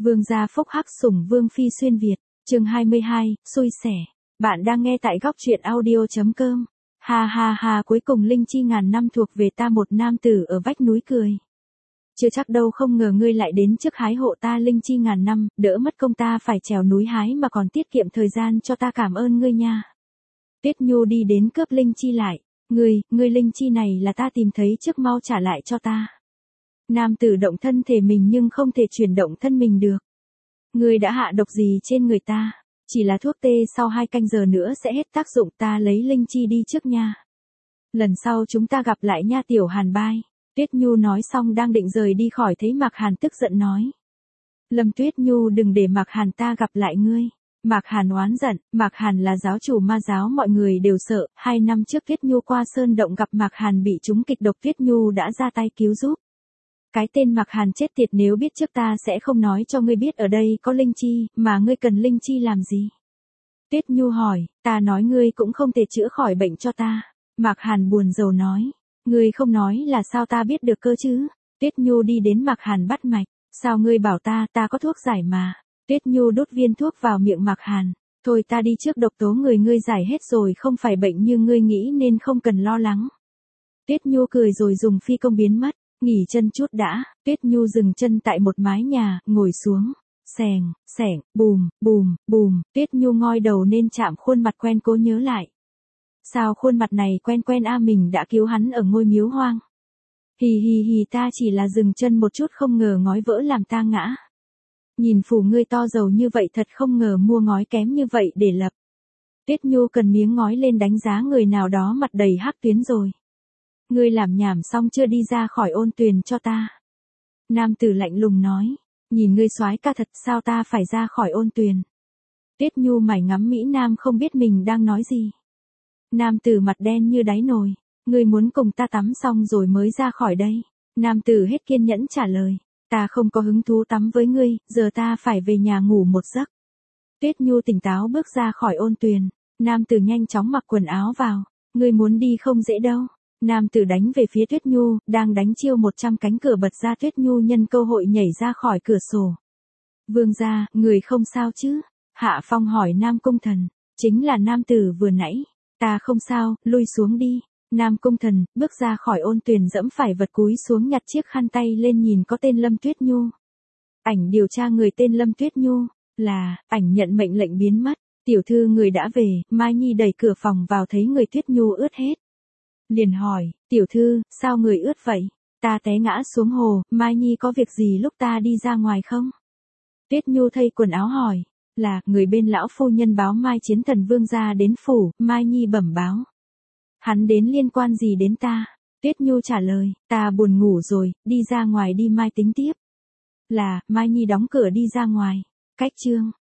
Vương gia phúc hắc sủng Vương phi xuyên Việt, chương 22, xui xẻ. Bạn đang nghe tại góc truyện audio.com. Ha ha ha, cuối cùng linh chi ngàn năm thuộc về ta, một nam tử ở vách núi cười. Chưa chắc đâu, không ngờ ngươi lại đến trước hái hộ ta linh chi ngàn năm, đỡ mất công ta phải trèo núi hái mà còn tiết kiệm thời gian cho ta, cảm ơn ngươi nha. Tuyết Nhu đi đến cướp linh chi lại. Ngươi linh chi này là ta tìm thấy trước, mau trả lại cho ta. Nam tử động thân thể mình nhưng không thể chuyển động thân mình được. Ngươi đã hạ độc gì trên người ta? Chỉ là thuốc tê, sau 2 canh giờ nữa sẽ hết tác dụng, ta lấy linh chi đi trước nha. Lần sau chúng ta gặp lại nha tiểu Hàn Bai. Tuyết Nhu nói xong đang định rời đi khỏi, thấy Mạc Hàn tức giận nói. Lâm Tuyết Nhu, đừng để Mạc Hàn ta gặp lại ngươi. Mạc Hàn oán giận. Mạc Hàn là giáo chủ ma giáo, mọi người đều sợ. 2 năm trước Tuyết Nhu qua sơn động gặp Mạc Hàn bị trúng kịch độc, Tuyết Nhu đã ra tay cứu giúp. Cái tên Mạc Hàn chết tiệt, nếu biết trước ta sẽ không nói cho ngươi biết ở đây có linh chi, mà ngươi cần linh chi làm gì? Tuyết Nhu hỏi, ta nói ngươi cũng không thể chữa khỏi bệnh cho ta. Mạc Hàn buồn rầu nói, ngươi không nói là sao ta biết được cơ chứ? Tuyết Nhu đi đến Mạc Hàn bắt mạch, sao ngươi bảo ta có thuốc giải mà. Tuyết Nhu đút viên thuốc vào miệng Mạc Hàn, thôi ta đi trước, độc tố người ngươi giải hết rồi, không phải bệnh như ngươi nghĩ nên không cần lo lắng. Tuyết Nhu cười rồi dùng phi công biến mất. Nghỉ chân chút đã. Tuyết Nhu dừng chân tại một mái nhà, ngồi xuống. Xèng, xẻng, bùm, bùm, bùm. Tuyết Nhu ngoi đầu nên chạm khuôn mặt quen, cố nhớ lại. Sao khuôn mặt này quen quen a, mình đã cứu hắn ở ngôi miếu hoang. Hì hì hì, ta chỉ là dừng chân một chút, không ngờ ngói vỡ làm ta ngã. Nhìn phủ ngươi to giàu như vậy, thật không ngờ mua ngói kém như vậy để lập. Tuyết Nhu cần miếng ngói lên đánh giá người nào đó mặt đầy hắc tuyến rồi. Ngươi làm nhảm xong chưa, đi ra khỏi ôn tuyền cho ta. Nam tử lạnh lùng nói, nhìn ngươi soái ca thật, sao ta phải ra khỏi ôn tuyền? Tuyết Nhu mải ngắm Mỹ Nam không biết mình đang nói gì. Nam tử mặt đen như đáy nồi, ngươi muốn cùng ta tắm xong rồi mới ra khỏi đây? Nam tử hết kiên nhẫn trả lời, ta không có hứng thú tắm với ngươi, giờ ta phải về nhà ngủ một giấc. Tuyết Nhu tỉnh táo bước ra khỏi ôn tuyền, nam tử nhanh chóng mặc quần áo vào, ngươi muốn đi không dễ đâu. Nam tử đánh về phía Tuyết Nhu, đang đánh chiêu 100 cánh cửa bật ra, Tuyết Nhu nhân cơ hội nhảy ra khỏi cửa sổ. Vương gia, người không sao chứ? Hạ Phong hỏi Nam Cung Thần, chính là nam tử vừa nãy. Ta không sao, lui xuống đi. Nam Cung Thần bước ra khỏi ôn tuyền, dẫm phải vật, cúi xuống nhặt chiếc khăn tay lên, nhìn có tên Lâm Tuyết Nhu. Ảnh điều tra người tên Lâm Tuyết Nhu, là, ảnh nhận mệnh lệnh biến mất. Tiểu thư người đã về. Mai Nhi đẩy cửa phòng vào thấy người Tuyết Nhu ướt hết. Liền hỏi, tiểu thư, sao người ướt vậy? Ta té ngã xuống hồ, Mai Nhi có việc gì lúc ta đi ra ngoài không? Tuyết Nhu thay quần áo hỏi, là, người bên lão phu nhân báo Mai Chiến Thần Vương gia đến phủ. Mai Nhi bẩm báo. Hắn đến liên quan gì đến ta? Tuyết Nhu trả lời, ta buồn ngủ rồi, đi ra ngoài đi, mai tính tiếp. Là, Mai Nhi đóng cửa đi ra ngoài. Cách chương